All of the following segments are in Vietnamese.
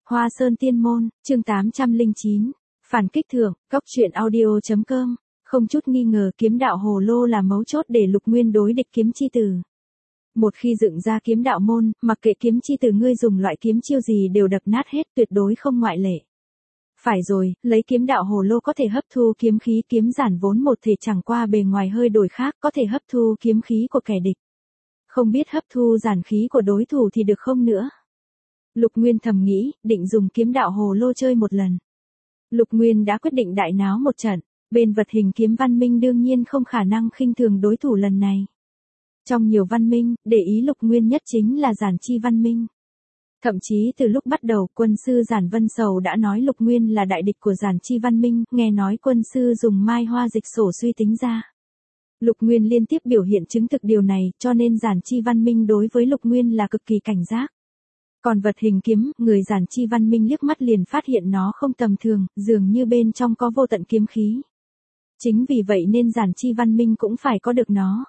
Hoa Sơn Tiên Môn, chương 809. Phản kích thưởng, Cóc truyện audio.com. Không chút nghi ngờ kiếm đạo hồ lô là mấu chốt để Lục Nguyên đối địch kiếm chi tử. Một khi dựng ra kiếm đạo môn, mặc kệ kiếm chi tử ngươi dùng loại kiếm chiêu gì đều đập nát hết, tuyệt đối không ngoại lệ. Phải rồi, lấy kiếm đạo hồ lô có thể hấp thu kiếm khí, kiếm giản vốn một thể chẳng qua bề ngoài hơi đổi khác, có thể hấp thu kiếm khí của kẻ địch. Không biết hấp thu giản khí của đối thủ thì được không nữa. Lục Nguyên thầm nghĩ, định dùng kiếm đạo hồ lô chơi một lần. Lục Nguyên đã quyết định đại náo một trận, bên vật hình kiếm văn minh đương nhiên không khả năng khinh thường đối thủ lần này. Trong nhiều văn minh, để ý Lục Nguyên nhất chính là Giản Chi văn minh. Thậm chí từ lúc bắt đầu quân sư Giản Vân Sầu đã nói Lục Nguyên là đại địch của Giản Chi văn minh, nghe nói quân sư dùng mai hoa dịch sổ suy tính ra. Lục Nguyên liên tiếp biểu hiện chứng thực điều này, cho nên Giản Chi văn minh đối với Lục Nguyên là cực kỳ cảnh giác. Còn vật hình kiếm, người Giản Chi văn minh liếc mắt liền phát hiện nó không tầm thường, dường như bên trong có vô tận kiếm khí. Chính vì vậy nên Giản Chi văn minh cũng phải có được nó.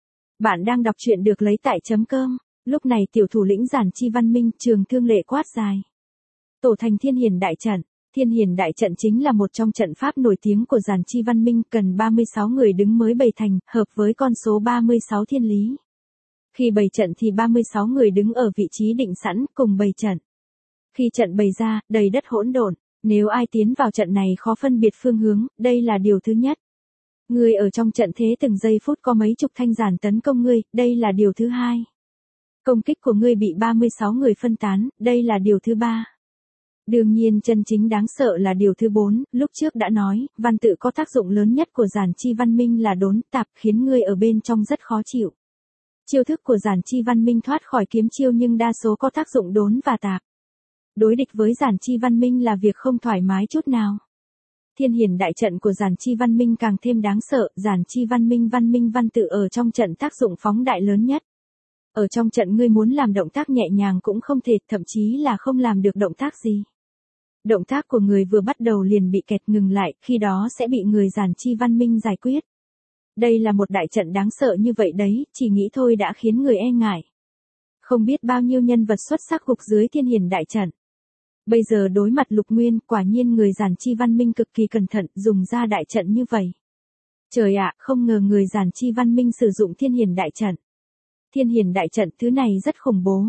Bạn đang đọc truyện được lấy tại .com. Lúc này tiểu thủ lĩnh Giản Chi văn minh Trường Thương Lệ quát dài. Tổ thành Thiên Hiển Đại Trận. Thiên Hiển Đại Trận chính là một trong trận pháp nổi tiếng của Giản Chi văn minh, cần 36 người đứng mới bày thành, hợp với con số 36 thiên lý. Khi bày trận thì 36 người đứng ở vị trí định sẵn, cùng bày trận. Khi trận bày ra, đầy đất hỗn độn, nếu ai tiến vào trận này khó phân biệt phương hướng, đây là điều thứ nhất. Người ở trong trận thế từng giây phút có mấy chục thanh giản tấn công ngươi, đây là điều thứ hai. Công kích của ngươi bị 36 người phân tán, đây là điều thứ ba. Đương nhiên chân chính đáng sợ là điều thứ 4, lúc trước đã nói, văn tự có tác dụng lớn nhất của Giản Chi văn minh là đốn tạp, khiến ngươi ở bên trong rất khó chịu. Chiêu thức của Giản Chi văn minh thoát khỏi kiếm chiêu nhưng đa số có tác dụng đốn và tạp. Đối địch với Giản Chi văn minh là việc không thoải mái chút nào. Thiên Hiển Đại Trận của Giản Chi văn minh càng thêm đáng sợ, Giản Chi văn minh văn tự ở trong trận tác dụng phóng đại lớn nhất. Ở trong trận ngươi muốn làm động tác nhẹ nhàng cũng không thể, thậm chí là không làm được động tác gì. Động tác của người vừa bắt đầu liền bị kẹt ngừng lại, khi đó sẽ bị người Giản Chi văn minh giải quyết. Đây là một đại trận đáng sợ như vậy đấy, chỉ nghĩ thôi đã khiến người e ngại. Không biết bao nhiêu nhân vật xuất sắc gục dưới Thiên Hiển Đại Trận. Bây giờ đối mặt Lục Nguyên, quả nhiên người Giản Chi văn minh cực kỳ cẩn thận, dùng ra đại trận như vậy. Trời ạ, không ngờ người Giản Chi văn minh sử dụng Thiên Hiển Đại Trận. Thiên Hiển Đại Trận thứ này rất khủng bố,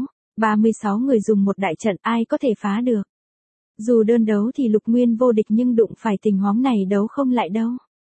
36 người dùng một đại trận ai có thể phá được. Dù đơn đấu thì Lục Nguyên vô địch nhưng đụng phải tình huống này đấu không lại đâu.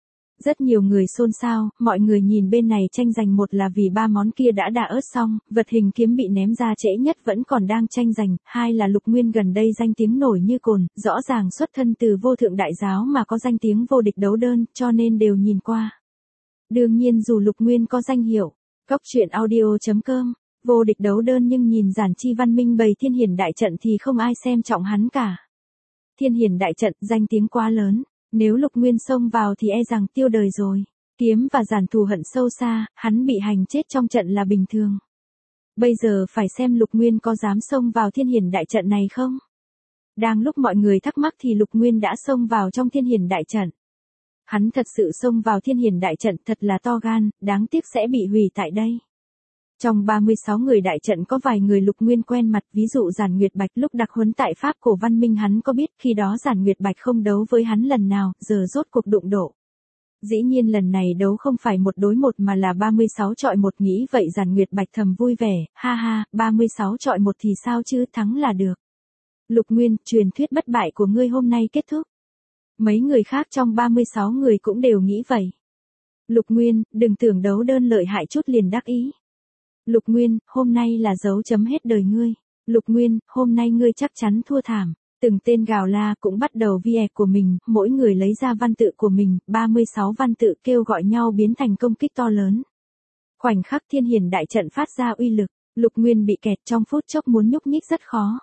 Rất nhiều người xôn xao, mọi người nhìn bên này tranh giành, một là vì ba món kia đã đả ớt xong, vật hình kiếm bị ném ra trễ nhất vẫn còn đang tranh giành, hai là Lục Nguyên gần đây danh tiếng nổi như cồn, rõ ràng xuất thân từ vô thượng đại giáo mà có danh tiếng vô địch đấu đơn, cho nên đều nhìn qua. Đương nhiên dù Lục Nguyên có danh hiệu, Cóc truyện audio.com, vô địch đấu đơn nhưng nhìn Giản Chi văn minh bày Thiên Hiển Đại Trận thì không ai xem trọng hắn cả. Thiên Hiển Đại Trận danh tiếng quá lớn. Nếu Lục Nguyên xông vào thì e rằng tiêu đời rồi. Kiếm và giản thù hận sâu xa, hắn bị hành chết trong trận là bình thường. Bây giờ phải xem Lục Nguyên có dám xông vào Thiên Hiển Đại Trận này không? Đang lúc mọi người thắc mắc thì Lục Nguyên đã xông vào trong Thiên Hiển Đại Trận. Hắn thật sự xông vào Thiên Hiển Đại Trận, thật là to gan, đáng tiếc sẽ bị hủy tại đây. Trong 36 người đại trận có vài người Lục Nguyên quen mặt, ví dụ Giản Nguyệt Bạch, lúc đặc huấn tại Pháp Cổ Văn Minh hắn có biết, khi đó Giản Nguyệt Bạch không đấu với hắn lần nào, giờ rốt cuộc đụng độ. Dĩ nhiên lần này đấu không phải 1 đối 1 mà là 36 chọi 1, nghĩ vậy Giản Nguyệt Bạch thầm vui vẻ, ha ha, 36 chọi 1 thì sao chứ, thắng là được. Lục Nguyên, truyền thuyết bất bại của ngươi hôm nay kết thúc. Mấy người khác trong 36 người cũng đều nghĩ vậy. Lục Nguyên, đừng tưởng đấu đơn lợi hại chút liền đắc ý. Lục Nguyên, hôm nay là dấu chấm hết đời ngươi. Lục Nguyên, hôm nay ngươi chắc chắn thua thảm. Từng tên gào la cũng bắt đầu vie của mình, mỗi người lấy ra văn tự của mình, 36 văn tự kêu gọi nhau biến thành công kích to lớn. Khoảnh khắc Thiên Hiển Đại Trận phát ra uy lực, Lục Nguyên bị kẹt trong phút chốc muốn nhúc nhích rất khó.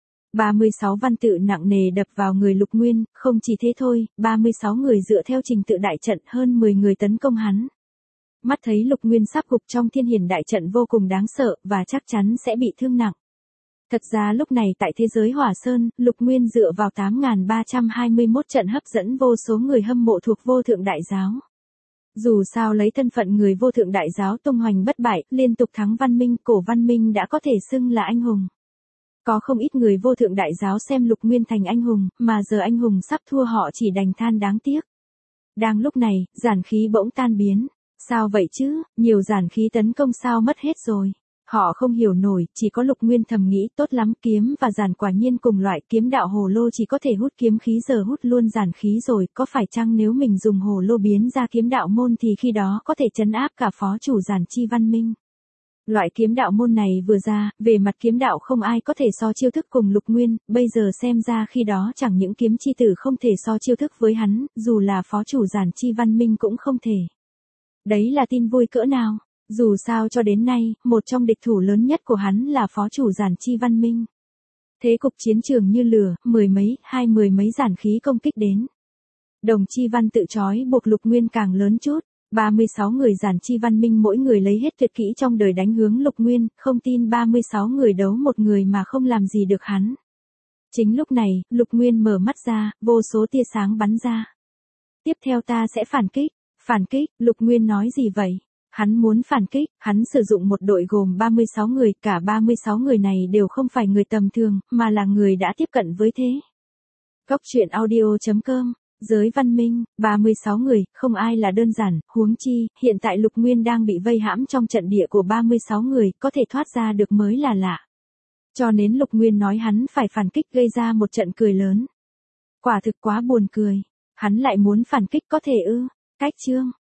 36 văn tự nặng nề đập vào người Lục Nguyên, không chỉ thế thôi, 36 người dựa theo trình tự đại trận, hơn 10 người tấn công hắn. Mắt thấy Lục Nguyên sắp gục trong Thiên Hiển Đại Trận vô cùng đáng sợ, và chắc chắn sẽ bị thương nặng. Thật ra lúc này tại thế giới Hỏa Sơn, Lục Nguyên dựa vào 8.321 trận hấp dẫn vô số người hâm mộ thuộc vô thượng đại giáo. Dù sao lấy thân phận người vô thượng đại giáo tung hoành bất bại, liên tục thắng văn minh, cổ văn minh đã có thể xưng là anh hùng. Có không ít người vô thượng đại giáo xem Lục Nguyên thành anh hùng, mà giờ anh hùng sắp thua họ chỉ đành than đáng tiếc. Đang lúc này, giản khí bỗng tan biến. Sao vậy chứ, nhiều giản khí tấn công sao mất hết rồi. Họ không hiểu nổi, chỉ có Lục Nguyên thầm nghĩ tốt lắm, kiếm và giản quả nhiên cùng loại, kiếm đạo hồ lô chỉ có thể hút kiếm khí giờ hút luôn giản khí rồi, có phải chăng nếu mình dùng hồ lô biến ra kiếm đạo môn thì khi đó có thể trấn áp cả phó chủ Giản Chi Văn Minh. Loại kiếm đạo môn này vừa ra, về mặt kiếm đạo không ai có thể so chiêu thức cùng Lục Nguyên, bây giờ xem ra khi đó chẳng những kiếm chi tử không thể so chiêu thức với hắn, dù là phó chủ Giản Chi Văn Minh cũng không thể. Đấy là tin vui cỡ nào, dù sao cho đến nay, một trong địch thủ lớn nhất của hắn là phó chủ Giản Chi Văn Minh. Thế cục chiến trường như lửa, mười mấy giản khí công kích đến. Đồng Chi Văn tự trói buộc Lục Nguyên càng lớn chút. 36 người Giản Chi Văn Minh mỗi người lấy hết tuyệt kỹ trong đời đánh hướng Lục Nguyên, không tin 36 người đấu một người mà không làm gì được hắn. Chính lúc này, Lục Nguyên mở mắt ra, vô số tia sáng bắn ra. Tiếp theo ta sẽ phản kích. Phản kích, Lục Nguyên nói gì vậy? Hắn muốn phản kích, hắn sử dụng một đội gồm 36 người, cả 36 người này đều không phải người tầm thường, mà là người đã tiếp cận với thế. Góc truyện audio.com. Giới văn minh, 36 người, không ai là đơn giản, huống chi, hiện tại Lục Nguyên đang bị vây hãm trong trận địa của 36 người, có thể thoát ra được mới là lạ. Cho nên Lục Nguyên nói hắn phải phản kích gây ra một trận cười lớn. Quả thực quá buồn cười, hắn lại muốn phản kích có thể ư, cách chương.